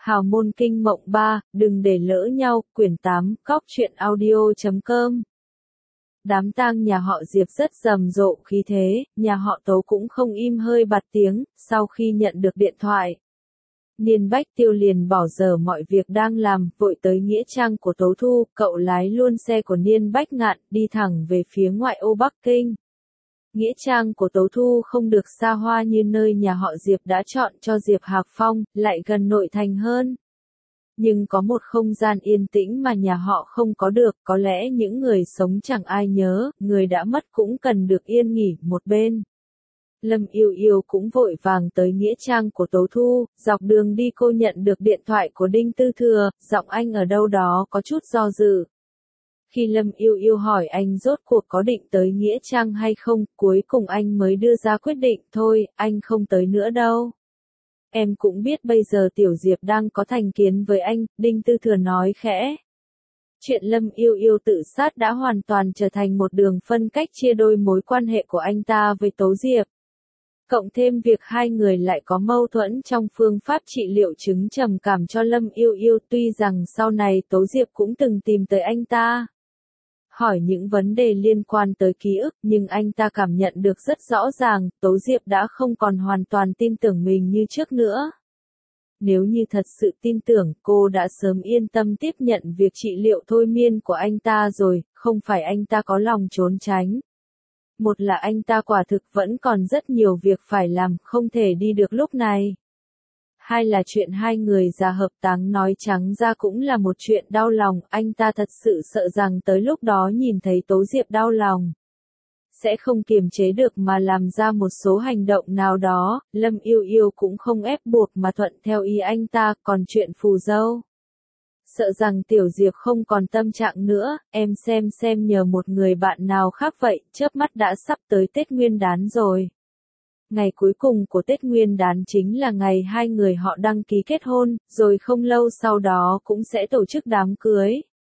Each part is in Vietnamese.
Hào môn kinh mộng 3, đừng để lỡ nhau, quyển 8, cóc truyện audio.com. Đám tang nhà họ Diệp rất rầm rộ khí thế, nhà họ Tố cũng không im hơi bặt tiếng, sau khi nhận được điện thoại. Niên Bách Tiêu liền bỏ dở mọi việc đang làm, vội tới nghĩa trang của Tố Thu, cậu lái luôn xe của Niên Bách Ngạn, đi thẳng về phía ngoại ô Bắc Kinh. Nghĩa trang của Tố Thu không được xa hoa như nơi nhà họ Diệp đã chọn cho Diệp Hạc Phong, lại gần nội thành hơn. Nhưng có một không gian yên tĩnh mà nhà họ không có được, có lẽ những người sống chẳng ai nhớ, người đã mất cũng cần được yên nghỉ một bên. Lâm Yêu Yêu cũng vội vàng tới nghĩa trang của Tố Thu, dọc đường đi cô nhận được điện thoại của Đinh Tư Thừa, giọng anh ở đâu đó có chút do dự. Khi Lâm Yêu Yêu hỏi anh rốt cuộc có định tới nghĩa trang hay không, cuối cùng anh mới đưa ra quyết định, thôi, anh không tới nữa đâu. Em cũng biết bây giờ Tiểu Diệp đang có thành kiến với anh, Đinh Tư Thừa nói khẽ. Chuyện Lâm Yêu Yêu tự sát đã hoàn toàn trở thành một đường phân cách chia đôi mối quan hệ của anh ta với Tố Diệp. Cộng thêm việc hai người lại có mâu thuẫn trong phương pháp trị liệu chứng trầm cảm cho Lâm Yêu Yêu, tuy rằng sau này Tố Diệp cũng từng tìm tới anh ta. Hỏi những vấn đề liên quan tới ký ức, nhưng anh ta cảm nhận được rất rõ ràng, Tố Diệp đã không còn hoàn toàn tin tưởng mình như trước nữa. Nếu như thật sự tin tưởng, cô đã sớm yên tâm tiếp nhận việc trị liệu thôi miên của anh ta rồi, không phải anh ta có lòng trốn tránh. Một là anh ta quả thực vẫn còn rất nhiều việc phải làm, không thể đi được lúc này. Hai là chuyện hai người già hợp táng nói trắng ra cũng là một chuyện đau lòng, anh ta thật sự sợ rằng tới lúc đó nhìn thấy Tố Diệp đau lòng. Sẽ không kiềm chế được mà làm ra một số hành động nào đó, Lâm Yêu Yêu cũng không ép buộc mà thuận theo ý anh ta, còn chuyện phù dâu. Sợ rằng Tiểu Diệp không còn tâm trạng nữa, em xem nhờ một người bạn nào khác vậy, chớp mắt đã sắp tới Tết Nguyên Đán rồi. Ngày cuối cùng của Tết Nguyên Đán chính là ngày hai người họ đăng ký kết hôn, rồi không lâu sau đó cũng sẽ tổ chức đám cưới.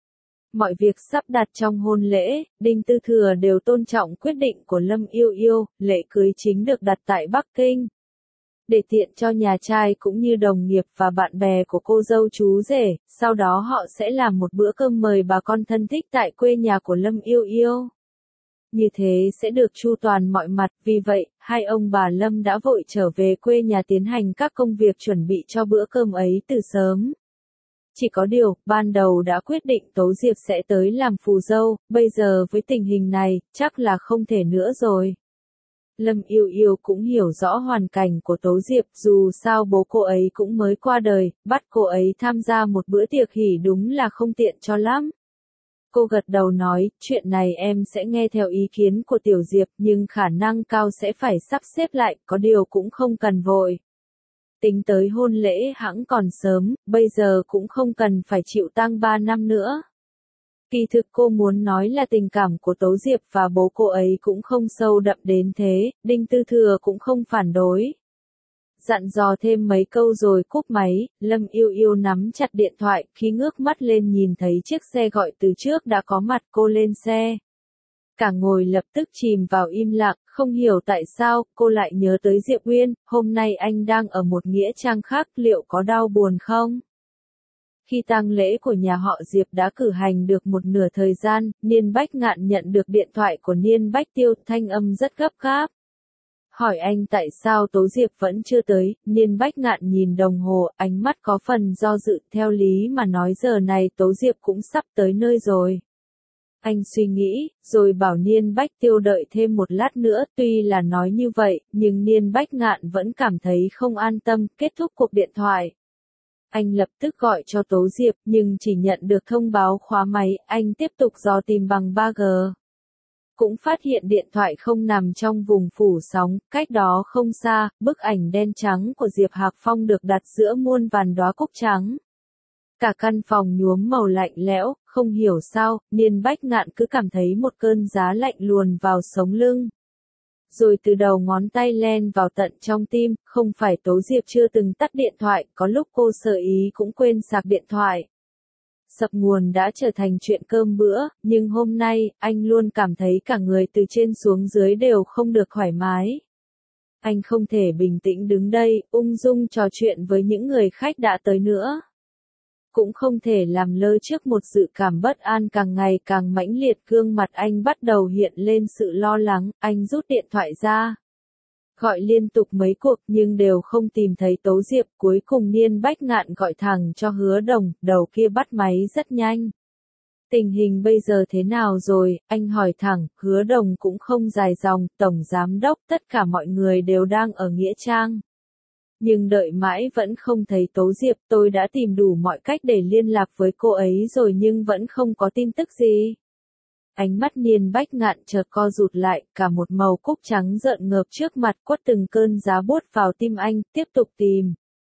Mọi việc sắp đặt trong hôn lễ, Đinh Tư Thừa đều tôn trọng quyết định của Lâm Yêu Yêu, lễ cưới chính được đặt tại Bắc Kinh. Để tiện cho nhà trai cũng như đồng nghiệp và bạn bè của cô dâu chú rể, sau đó họ sẽ làm một bữa cơm mời bà con thân thích tại quê nhà của Lâm Yêu Yêu. Như thế sẽ được chu toàn mọi mặt, vì vậy, hai ông bà Lâm đã vội trở về quê nhà tiến hành các công việc chuẩn bị cho bữa cơm ấy từ sớm. Chỉ có điều, ban đầu đã quyết định Tố Diệp sẽ tới làm phù dâu, bây giờ với tình hình này, chắc là không thể nữa rồi. Lâm Yêu Yêu cũng hiểu rõ hoàn cảnh của Tố Diệp, dù sao bố cô ấy cũng mới qua đời, bắt cô ấy tham gia một bữa tiệc hỉ đúng là không tiện cho lắm. Cô gật đầu nói, chuyện này em sẽ nghe theo ý kiến của Tiểu Diệp, nhưng khả năng cao sẽ phải sắp xếp lại, có điều cũng không cần vội. Tính tới hôn lễ hẵng còn sớm, bây giờ cũng không cần phải chịu tang 3 năm nữa. Kỳ thực cô muốn nói là tình cảm của Tố Diệp và bố cô ấy cũng không sâu đậm đến thế, Đinh Tư Thừa cũng không phản đối. Dặn dò thêm mấy câu rồi cúp máy, Lâm Yêu Yêu nắm chặt điện thoại, khi ngước mắt lên nhìn thấy chiếc xe gọi từ trước đã có mặt, cô lên xe. Cả ngồi lập tức chìm vào im lặng, không hiểu tại sao, cô lại nhớ tới Diệp Uyên, hôm nay anh đang ở một nghĩa trang khác, liệu có đau buồn không? Khi tang lễ của nhà họ Diệp đã cử hành được một nửa thời gian, Niên Bách Ngạn nhận được điện thoại của Niên Bách Tiêu, thanh âm rất gấp gáp. Hỏi anh tại sao Tố Diệp vẫn chưa tới, Niên Bách Ngạn nhìn đồng hồ, ánh mắt có phần do dự, theo lý mà nói giờ này Tố Diệp cũng sắp tới nơi rồi. Anh suy nghĩ, rồi bảo Niên Bách Tiêu đợi thêm một lát nữa, tuy là nói như vậy, nhưng Niên Bách Ngạn vẫn cảm thấy không an tâm, kết thúc cuộc điện thoại. Anh lập tức gọi cho Tố Diệp, nhưng chỉ nhận được thông báo khóa máy, anh tiếp tục dò tìm bằng 3G. Cũng phát hiện điện thoại không nằm trong vùng phủ sóng, cách đó không xa, bức ảnh đen trắng của Diệp Hạc Phong được đặt giữa muôn vàn đóa cúc trắng. Cả căn phòng nhuốm màu lạnh lẽo, không hiểu sao, Niên Bách Ngạn cứ cảm thấy một cơn giá lạnh luồn vào sống lưng. Rồi từ đầu ngón tay len vào tận trong tim, không phải Tố Diệp chưa từng tắt điện thoại, có lúc cô sợ ý cũng quên sạc điện thoại. Sập nguồn đã trở thành chuyện cơm bữa, nhưng hôm nay, anh luôn cảm thấy cả người từ trên xuống dưới đều không được thoải mái. Anh không thể bình tĩnh đứng đây, ung dung trò chuyện với những người khách đã tới nữa. Cũng không thể làm lơ trước một dự cảm bất an càng ngày càng mãnh liệt, gương mặt anh bắt đầu hiện lên sự lo lắng, anh rút điện thoại ra. Gọi liên tục mấy cuộc nhưng đều không tìm thấy Tố Diệp, cuối cùng Niên Bách Ngạn gọi thẳng cho Hứa Đồng, đầu kia bắt máy rất nhanh. Tình hình bây giờ thế nào rồi, anh hỏi thẳng, Hứa Đồng cũng không dài dòng, Tổng Giám Đốc, tất cả mọi người đều đang ở Nghĩa Trang. Nhưng đợi mãi vẫn không thấy Tố Diệp, tôi đã tìm đủ mọi cách để liên lạc với cô ấy rồi nhưng vẫn không có tin tức gì. Ánh mắt Niên Bách Ngạn chợt co rụt lại, cả một màu cúc trắng rợn ngợp trước mặt, quất từng cơn giá buốt vào tim anh, tiếp tục tìm.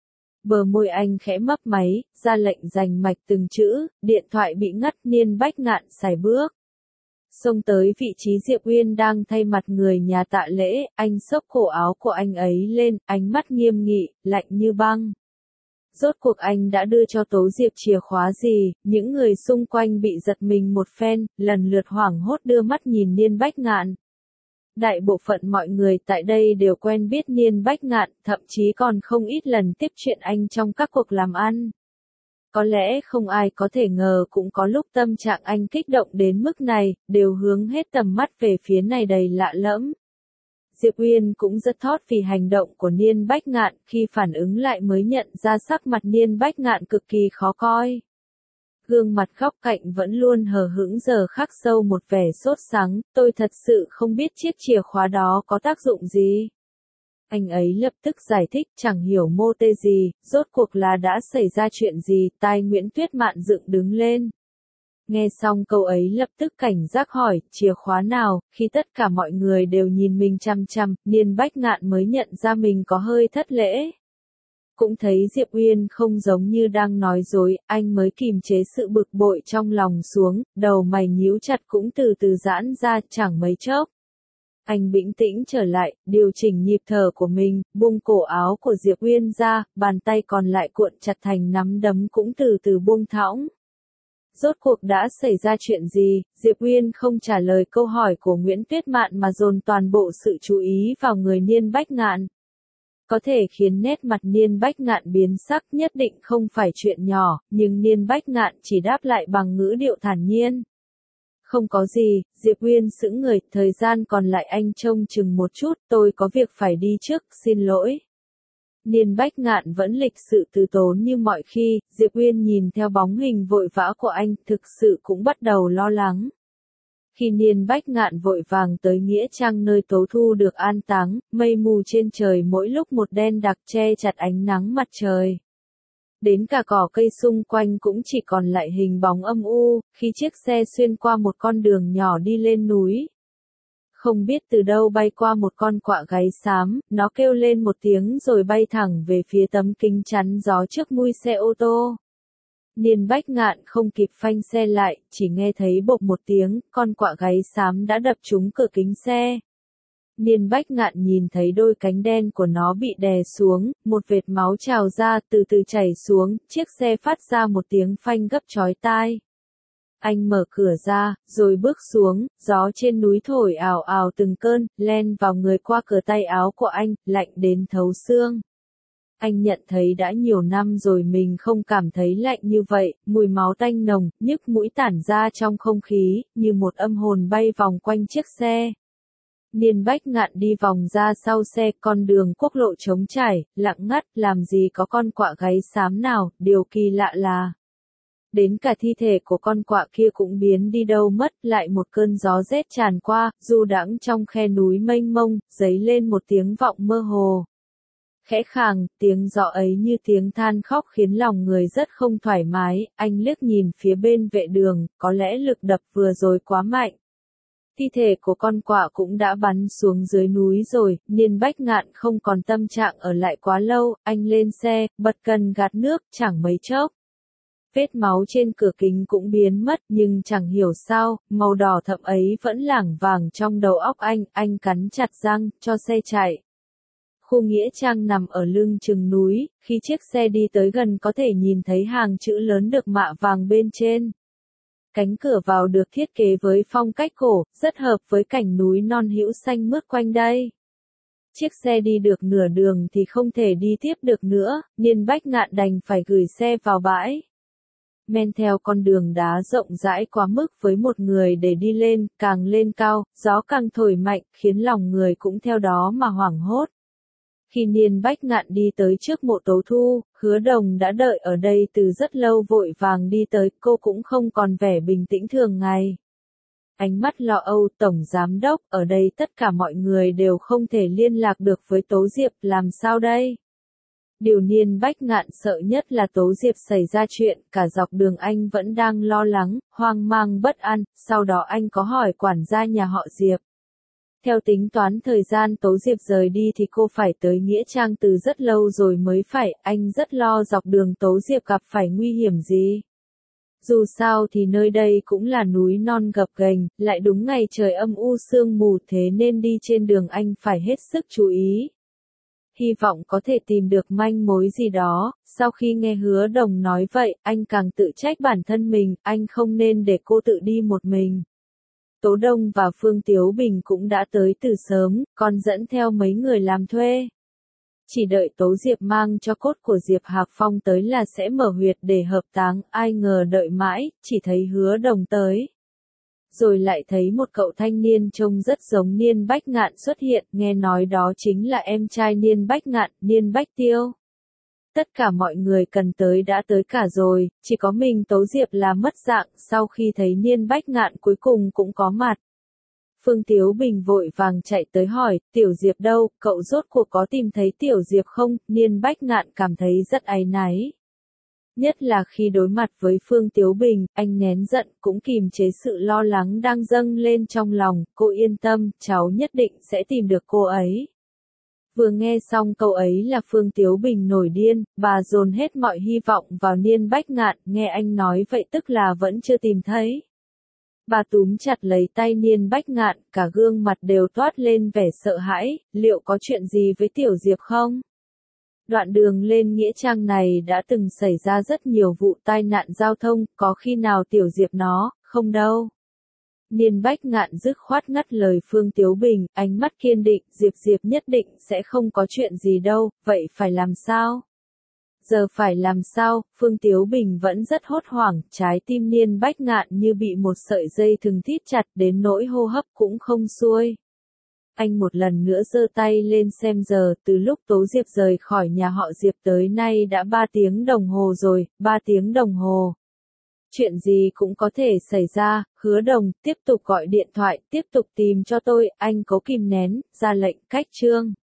Bờ môi anh khẽ mấp máy, ra lệnh rành mạch từng chữ, điện thoại bị ngắt, Niên Bách Ngạn sải bước. Xông tới vị trí Diệp Uyên đang thay mặt người nhà tạ lễ, anh xốc cổ áo của anh ấy lên, ánh mắt nghiêm nghị, lạnh như băng. Rốt cuộc anh đã đưa cho Tố Diệp chìa khóa gì, những người xung quanh bị giật mình một phen, lần lượt hoảng hốt đưa mắt nhìn Niên Bách Ngạn. Đại bộ phận mọi người tại đây đều quen biết Niên Bách Ngạn, thậm chí còn không ít lần tiếp chuyện anh trong các cuộc làm ăn. Có lẽ không ai có thể ngờ cũng có lúc tâm trạng anh kích động đến mức này, đều hướng hết tầm mắt về phía này đầy lạ lẫm. Diệp Uyên cũng rất thót vì hành động của Niên Bách Ngạn, khi phản ứng lại mới nhận ra sắc mặt Niên Bách Ngạn cực kỳ khó coi. Gương mặt góc cạnh vẫn luôn hờ hững giờ khắc sâu một vẻ sốt sắng, tôi thật sự không biết chiếc chìa khóa đó có tác dụng gì. Anh ấy lập tức giải thích, chẳng hiểu mô tê gì, rốt cuộc là đã xảy ra chuyện gì, tai Nguyễn Tuyết Mạn dựng đứng lên. Nghe xong câu ấy lập tức cảnh giác hỏi, chìa khóa nào, khi tất cả mọi người đều nhìn mình chăm chăm, Niên Bách Ngạn mới nhận ra mình có hơi thất lễ. Cũng thấy Diệp Uyên không giống như đang nói dối, anh mới kìm chế sự bực bội trong lòng xuống, đầu mày nhíu chặt cũng từ từ giãn ra, chẳng mấy chốc. Anh bình tĩnh trở lại, điều chỉnh nhịp thở của mình, buông cổ áo của Diệp Uyên ra, bàn tay còn lại cuộn chặt thành nắm đấm cũng từ từ buông thõng. Rốt cuộc đã xảy ra chuyện gì, Diệp Uyên không trả lời câu hỏi của Nguyễn Tuyết Mạn mà dồn toàn bộ sự chú ý vào người Niên Bách Ngạn. Có thể khiến nét mặt Niên Bách Ngạn biến sắc nhất định không phải chuyện nhỏ, nhưng Niên Bách Ngạn chỉ đáp lại bằng ngữ điệu thản nhiên. Không có gì, Diệp Uyên sững người, thời gian còn lại anh trông chừng một chút, tôi có việc phải đi trước, xin lỗi. Niên Bách Ngạn vẫn lịch sự từ tốn như mọi khi, Diệp Uyên nhìn theo bóng hình vội vã của anh, thực sự cũng bắt đầu lo lắng. Khi Niên Bách Ngạn vội vàng tới Nghĩa Trang nơi Tố Thu được an táng, mây mù trên trời mỗi lúc một đen đặc che chặt ánh nắng mặt trời. Đến cả cỏ cây xung quanh cũng chỉ còn lại hình bóng âm u, khi chiếc xe xuyên qua một con đường nhỏ đi lên núi. Không biết từ đâu bay qua một con quạ gáy xám, nó kêu lên một tiếng rồi bay thẳng về phía tấm kính chắn gió trước mui xe ô tô. Niên Bách Ngạn không kịp phanh xe lại, chỉ nghe thấy bộp một tiếng, con quạ gáy xám đã đập trúng cửa kính xe. Niên Bách Ngạn nhìn thấy đôi cánh đen của nó bị đè xuống, một vệt máu trào ra từ từ chảy xuống, chiếc xe phát ra một tiếng phanh gấp chói tai. Anh mở cửa ra, rồi bước xuống, gió trên núi thổi ào ào từng cơn, len vào người qua cờ tay áo của anh, lạnh đến thấu xương. Anh nhận thấy đã nhiều năm rồi mình không cảm thấy lạnh như vậy, mùi máu tanh nồng, nhức mũi tản ra trong không khí, như một âm hồn bay vòng quanh chiếc xe. Niên Bách Ngạn đi vòng ra sau xe, con đường quốc lộ trống trải, lặng ngắt, làm gì có con quạ gáy xám nào, điều kỳ lạ là đến cả thi thể của con quạ kia cũng biến đi đâu mất, lại một cơn gió rét tràn qua, du đãng trong khe núi mênh mông, dấy lên một tiếng vọng mơ hồ. Khẽ khàng, tiếng gió ấy như tiếng than khóc khiến lòng người rất không thoải mái, anh liếc nhìn phía bên vệ đường, có lẽ lực đập vừa rồi quá mạnh. Thi thể của con quạ cũng đã bắn xuống dưới núi rồi, Niên Bách Ngạn không còn tâm trạng ở lại quá lâu, anh lên xe, bật cần gạt nước, chẳng mấy chốc. Vết máu trên cửa kính cũng biến mất, nhưng chẳng hiểu sao, màu đỏ thẫm ấy vẫn lảng vàng trong đầu óc anh cắn chặt răng, cho xe chạy. Khu Nghĩa Trang nằm ở lưng chừng núi, khi chiếc xe đi tới gần có thể nhìn thấy hàng chữ lớn được mạ vàng bên trên. Cánh cửa vào được thiết kế với phong cách cổ, rất hợp với cảnh núi non hữu xanh mướt quanh đây. Chiếc xe đi được nửa đường thì không thể đi tiếp được nữa, Niên Bách Ngạn đành phải gửi xe vào bãi. Men theo con đường đá rộng rãi quá mức với một người để đi lên, càng lên cao, gió càng thổi mạnh, khiến lòng người cũng theo đó mà hoảng hốt. Khi Niên Bách Ngạn đi tới trước mộ Tố Thu, Hứa Đồng đã đợi ở đây từ rất lâu vội vàng đi tới, cô cũng không còn vẻ bình tĩnh thường ngày. Ánh mắt lo âu, Tổng Giám Đốc, ở đây tất cả mọi người đều không thể liên lạc được với Tố Diệp, làm sao đây? Điều Niên Bách Ngạn sợ nhất là Tố Diệp xảy ra chuyện, cả dọc đường anh vẫn đang lo lắng, hoang mang bất an, sau đó anh có hỏi quản gia nhà họ Diệp. Theo tính toán thời gian Tố Diệp rời đi thì cô phải tới Nghĩa Trang từ rất lâu rồi mới phải, anh rất lo dọc đường Tố Diệp gặp phải nguy hiểm gì. Dù sao thì nơi đây cũng là núi non gập ghềnh, lại đúng ngày trời âm u sương mù, thế nên đi trên đường anh phải hết sức chú ý. Hy vọng có thể tìm được manh mối gì đó. Sau khi nghe Hứa Đồng nói vậy, anh càng tự trách bản thân mình, anh không nên để cô tự đi một mình. Tố Đông và Phương Tiếu Bình cũng đã tới từ sớm, còn dẫn theo mấy người làm thuê. Chỉ đợi Tố Diệp mang cho cốt của Diệp Hạc Phong tới là sẽ mở huyệt để hợp táng, ai ngờ đợi mãi, chỉ thấy Hứa Đồng tới. Rồi lại thấy một cậu thanh niên trông rất giống Niên Bách Ngạn xuất hiện, nghe nói đó chính là em trai Niên Bách Ngạn, Niên Bách Tiêu. Tất cả mọi người cần tới đã tới cả rồi, chỉ có mình Tố Diệp là mất dạng, sau khi thấy Niên Bách Ngạn cuối cùng cũng có mặt. Phương Tiếu Bình vội vàng chạy tới hỏi, Tiểu Diệp đâu, cậu rốt cuộc có tìm thấy Tiểu Diệp không? Niên Bách Ngạn cảm thấy rất áy náy. Nhất là khi đối mặt với Phương Tiếu Bình, anh nén giận, cũng kìm chế sự lo lắng đang dâng lên trong lòng, cô yên tâm, cháu nhất định sẽ tìm được cô ấy. Vừa nghe xong câu ấy là Phương Tiếu Bình nổi điên, bà dồn hết mọi hy vọng vào Niên Bách Ngạn, nghe anh nói vậy tức là vẫn chưa tìm thấy. Bà túm chặt lấy tay Niên Bách Ngạn, cả gương mặt đều toát lên vẻ sợ hãi, liệu có chuyện gì với Tiểu Diệp không? Đoạn đường lên Nghĩa Trang này đã từng xảy ra rất nhiều vụ tai nạn giao thông, có khi nào Tiểu Diệp nó, không đâu. Niên Bách Ngạn dứt khoát ngắt lời Phương Tiếu Bình, ánh mắt kiên định, Diệp nhất định sẽ không có chuyện gì đâu, vậy phải làm sao? Giờ phải làm sao? Phương Tiếu Bình vẫn rất hốt hoảng, trái tim Niên Bách Ngạn như bị một sợi dây thừng thít chặt đến nỗi hô hấp cũng không xuôi. Anh một lần nữa giơ tay lên xem giờ, từ lúc Tố Diệp rời khỏi nhà họ Diệp tới nay đã 3 tiếng đồng hồ rồi, 3 tiếng đồng hồ. Chuyện gì cũng có thể xảy ra, Hứa Đồng, tiếp tục gọi điện thoại, tiếp tục tìm cho tôi, anh cố kìm nén, ra lệnh cách trương.